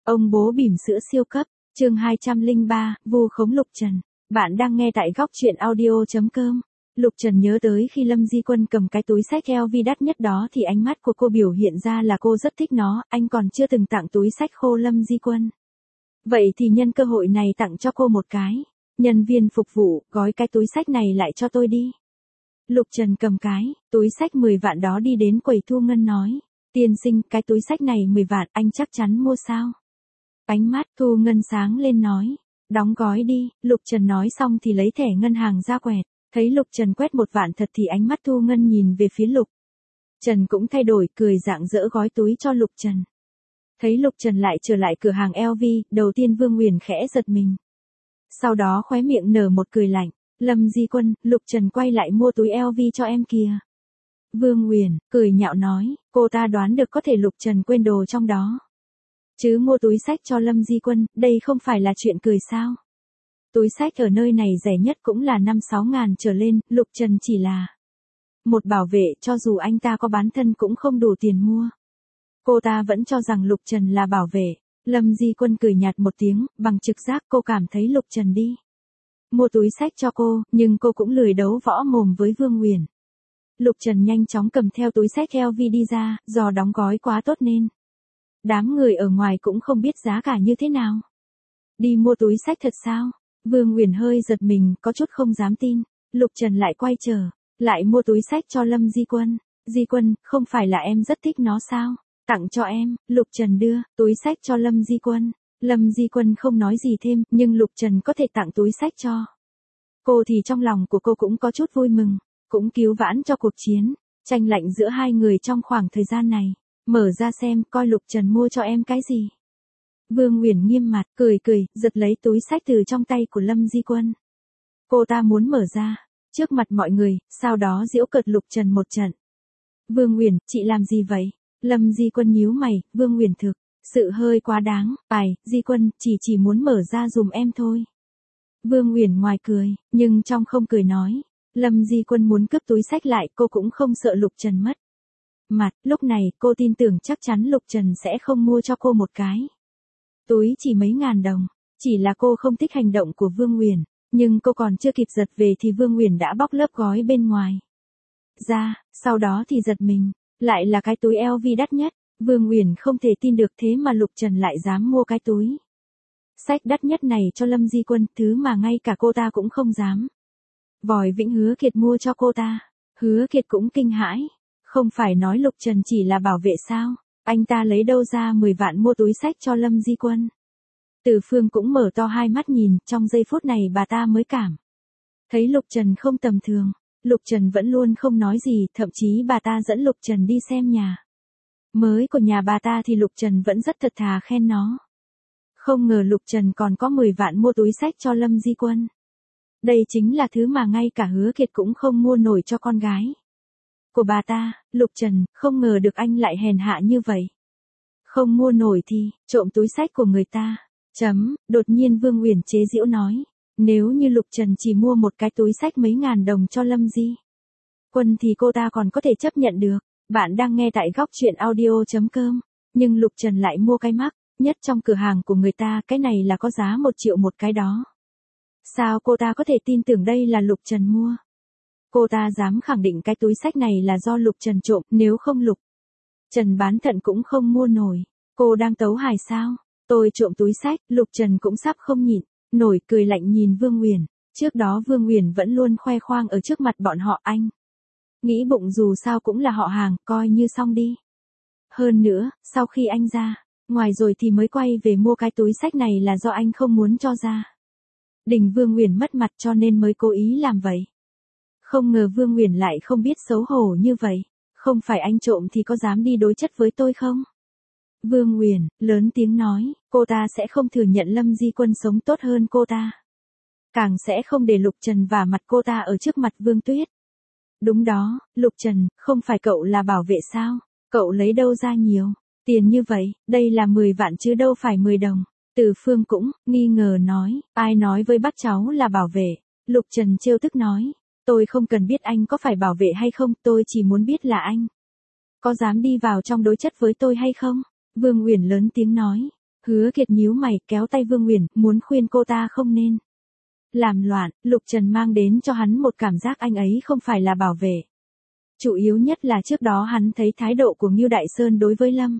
Ông bố bỉm sữa siêu cấp, chương 203, vu khống Lục Trần. Bạn đang nghe tại góc truyện audio.com. Lục Trần nhớ tới khi Lâm Di Quân cầm cái túi xách LV đắt nhất đó thì ánh mắt của cô biểu hiện ra là cô rất thích nó, anh còn chưa từng tặng túi xách khô Lâm Di Quân. Vậy thì nhân cơ hội này tặng cho cô một cái. Nhân viên phục vụ, gói cái túi xách này lại cho tôi đi. Lục Trần cầm cái túi xách 10 vạn đó đi đến quầy thu ngân nói. Tiên sinh, cái túi xách này 10 vạn, anh chắc chắn mua sao? Ánh mắt thu ngân sáng lên nói. Đóng gói đi, Lục Trần nói xong thì lấy thẻ ngân hàng ra quẹt. Thấy Lục Trần quét 1 vạn thật thì ánh mắt thu ngân nhìn về phía Lục Trần cũng thay đổi, cười rạng rỡ gói túi cho Lục Trần. Thấy Lục Trần lại trở lại cửa hàng LV, đầu tiên Vương Nguyền khẽ giật mình. Sau đó khóe miệng nở một cười lạnh. Lâm Di Quân, Lục Trần quay lại mua túi LV cho em kìa. Vương Nguyền cười nhạo nói, cô ta đoán được có thể Lục Trần quên đồ trong đó. Chứ mua túi xách cho Lâm Di Quân, đây không phải là chuyện cười sao? Túi xách ở nơi này rẻ nhất cũng là 5-6 ngàn trở lên, Lục Trần chỉ là một bảo vệ, cho dù anh ta có bán thân cũng không đủ tiền mua. Cô ta vẫn cho rằng Lục Trần là bảo vệ. Lâm Di Quân cười nhạt một tiếng, bằng trực giác cô cảm thấy Lục Trần đi mua túi xách cho cô, nhưng cô cũng lười đấu võ mồm với Vương Nguyền. Lục Trần nhanh chóng cầm theo túi xách LV đi ra, do đóng gói quá tốt nên đám người ở ngoài cũng không biết giá cả như thế nào. Đi mua túi xách thật sao? Vương Nguyền hơi giật mình, có chút không dám tin. Lục Trần lại quay trở lại mua túi xách cho Lâm Di Quân. Di Quân, không phải là em rất thích nó sao? Tặng cho em. Lục Trần đưa túi xách cho Lâm Di Quân. Lâm Di Quân không nói gì thêm, nhưng Lục Trần có thể tặng túi xách cho cô thì trong lòng của cô cũng có chút vui mừng, cũng cứu vãn cho cuộc chiến tranh lạnh giữa hai người trong khoảng thời gian này. Mở ra xem, coi Lục Trần mua cho em cái gì. Vương Nguyền nghiêm mặt, cười, giật lấy túi xách từ trong tay của Lâm Di Quân. Cô ta muốn mở ra trước mặt mọi người, sau đó giễu cợt Lục Trần một trận. Vương Nguyền, chị làm gì vậy? Lâm Di Quân nhíu mày, Vương Nguyền thực sự hơi quá đáng. Di Quân, chỉ muốn mở ra dùm em thôi. Vương Nguyền ngoài cười, nhưng trong không cười nói. Lâm Di Quân muốn cướp túi xách lại, cô cũng không sợ Lục Trần mất mặt. Lúc này cô tin tưởng chắc chắn Lục Trần sẽ không mua cho cô một cái túi chỉ mấy ngàn đồng. Chỉ là cô không thích hành động của Vương Nguyền, nhưng cô còn chưa kịp giật về thì Vương Nguyền đã bóc lớp gói bên ngoài ra, sau đó thì giật mình, lại là cái túi LV đắt nhất. Vương Nguyền không thể tin được, thế mà Lục Trần lại dám mua cái túi xách đắt nhất này cho Lâm Di Quân, thứ mà ngay cả cô ta cũng không dám. Vòi Vĩnh Hứa Kiệt mua cho cô ta. Hứa Kiệt cũng kinh hãi. Không phải nói Lục Trần chỉ là bảo vệ sao? Anh ta lấy đâu ra 10 vạn mua túi xách cho Lâm Di Quân? Từ Phương cũng mở to hai mắt nhìn, trong giây phút này bà ta mới cảm thấy Lục Trần không tầm thường. Lục Trần vẫn luôn không nói gì, thậm chí bà ta dẫn Lục Trần đi xem nhà mới của nhà bà ta thì Lục Trần vẫn rất thật thà khen nó. Không ngờ Lục Trần còn có 10 vạn mua túi xách cho Lâm Di Quân. Đây chính là thứ mà ngay cả Hứa Kiệt cũng không mua nổi cho con gái của bà ta. Lục Trần, không ngờ được anh lại hèn hạ như vậy. Không mua nổi thì, trộm túi xách của người ta. Đột nhiên Vương Uyển chế giễu nói. Nếu như Lục Trần chỉ mua một cái túi xách mấy ngàn đồng cho Lâm Di Quân thì cô ta còn có thể chấp nhận được. Bạn đang nghe tại góc truyện audio.com. Nhưng Lục Trần lại mua cái mắc nhất trong cửa hàng của người ta, cái này là có giá 1 triệu một cái đó. Sao cô ta có thể tin tưởng đây là Lục Trần mua? Cô ta dám khẳng định cái túi xách này là do Lục Trần trộm, nếu không Lục Trần bán thận cũng không mua nổi. Cô đang tấu hài sao? Tôi trộm túi xách. Lục Trần cũng sắp không nhịn nổi, cười lạnh nhìn Vương Nguyền. Trước đó Vương Nguyền vẫn luôn khoe khoang ở trước mặt bọn họ, anh nghĩ bụng dù sao cũng là họ hàng, coi như xong đi. Hơn nữa, sau khi anh ra ngoài rồi thì mới quay về mua cái túi xách này là do anh không muốn cho ra đình Vương Nguyền mất mặt cho nên mới cố ý làm vậy. Không ngờ Vương Nguyền lại không biết xấu hổ như vậy. Không phải anh trộm thì có dám đi đối chất với tôi không? Vương Nguyền lớn tiếng nói, cô ta sẽ không thừa nhận Lâm Di Quân sống tốt hơn cô ta. Càng sẽ không để Lục Trần vả mặt cô ta ở trước mặt Vương Tuyết. Đúng đó, Lục Trần, không phải cậu là bảo vệ sao? Cậu lấy đâu ra nhiều tiền như vậy? Đây là 10 vạn chứ đâu phải 10 đồng. Từ Phương cũng nghi ngờ nói, ai nói với bác cháu là bảo vệ? Lục Trần trêu tức nói, tôi không cần biết anh có phải bảo vệ hay không, tôi chỉ muốn biết là anh có dám đi vào trong đối chất với tôi hay không? Vương Uyển lớn tiếng nói, Hứa Kiệt nhíu mày kéo tay Vương Uyển, muốn khuyên cô ta không nên làm loạn. Lục Trần mang đến cho hắn một cảm giác anh ấy không phải là bảo vệ. Chủ yếu nhất là trước đó hắn thấy thái độ của Ngưu Đại Sơn đối với Lâm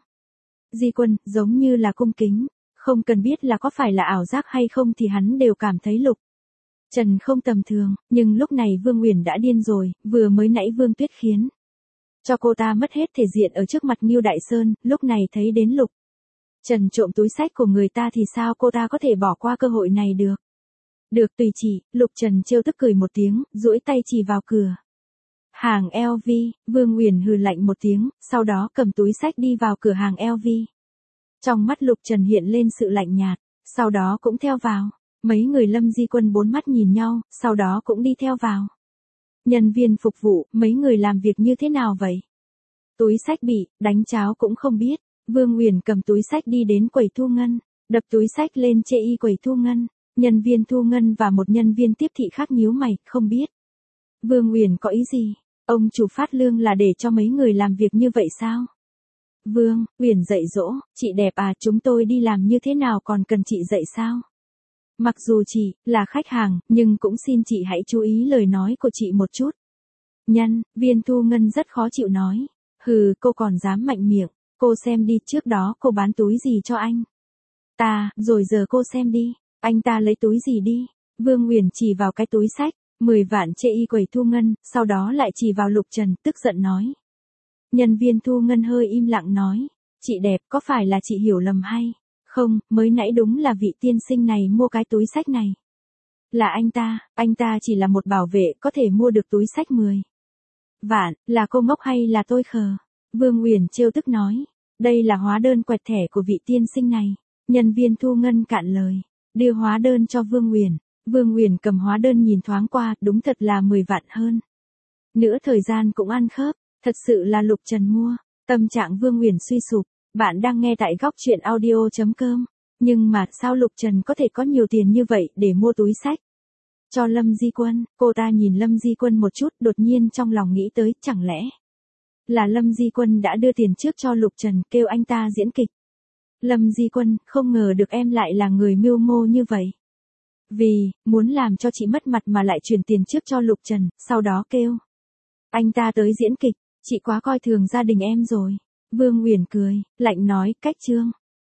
Di Quân giống như là cung kính, không cần biết là có phải là ảo giác hay không thì hắn đều cảm thấy Lục Trần không tầm thường, nhưng lúc này Vương Uyển đã điên rồi, vừa mới nãy Vương Tuyết khiến cho cô ta mất hết thể diện ở trước mặt Ngưu Đại Sơn, lúc này thấy đến Lục Trần trộm túi xách của người ta thì sao cô ta có thể bỏ qua cơ hội này được. Được tùy chỉ, Lục Trần trêu tức cười một tiếng, duỗi tay chỉ vào cửa hàng LV, Vương Uyển hừ lạnh một tiếng, sau đó cầm túi xách đi vào cửa hàng LV. Trong mắt Lục Trần hiện lên sự lạnh nhạt, sau đó cũng theo vào. Mấy người Lâm Di Quân bốn mắt nhìn nhau, sau đó cũng đi theo vào. Nhân viên phục vụ, mấy người làm việc như thế nào vậy? Túi xách bị đánh cháo cũng không biết. Vương Uyển cầm túi xách đi đến quầy thu ngân, đập túi xách lên chê y quầy thu ngân. Nhân viên thu ngân và một nhân viên tiếp thị khác nhíu mày, không biết Vương Uyển có ý gì? Ông chủ phát lương là để cho mấy người làm việc như vậy sao? Vương Uyển dạy dỗ, chị đẹp à, chúng tôi đi làm như thế nào còn cần chị dạy sao? Mặc dù chị là khách hàng, nhưng cũng xin chị hãy chú ý lời nói của chị một chút. Nhân viên thu ngân rất khó chịu nói. Hừ, cô còn dám mạnh miệng. Cô xem đi, trước đó cô bán túi gì cho anh ta, rồi giờ cô xem đi, anh ta lấy túi gì đi. Vương Uyển chỉ vào cái túi xách 10 vạn chê y quầy thu ngân, sau đó lại chỉ vào Lục Trần, tức giận nói. Nhân viên thu ngân hơi im lặng nói, chị đẹp, có phải là chị hiểu lầm hay không, mới nãy đúng là vị tiên sinh này mua cái túi xách này. Là anh ta chỉ là một bảo vệ có thể mua được túi xách 10 vạn, là cô ngốc hay là tôi khờ? Vương Uyển trêu tức nói, đây là hóa đơn quẹt thẻ của vị tiên sinh này. Nhân viên thu ngân cạn lời, đưa hóa đơn cho Vương Uyển. Vương Uyển cầm hóa đơn nhìn thoáng qua, đúng thật là 10 vạn hơn. Nữa thời gian cũng ăn khớp, thật sự là Lục Trần mua. Tâm trạng Vương Uyển suy sụp, bạn đang nghe tại góc truyện audio.com. Nhưng mà sao Lục Trần có thể có nhiều tiền như vậy để mua túi xách cho Lâm Di Quân? Cô ta nhìn Lâm Di Quân một chút, đột nhiên trong lòng nghĩ tới, chẳng lẽ là Lâm Di Quân đã đưa tiền trước cho Lục Trần, kêu anh ta diễn kịch. Lâm Di Quân, không ngờ được em lại là người mưu mô như vậy. Vì muốn làm cho chị mất mặt mà lại chuyển tiền trước cho Lục Trần, sau đó kêu anh ta tới diễn kịch, chị quá coi thường gia đình em rồi. Vương Uyển cười, lạnh nói, cách trương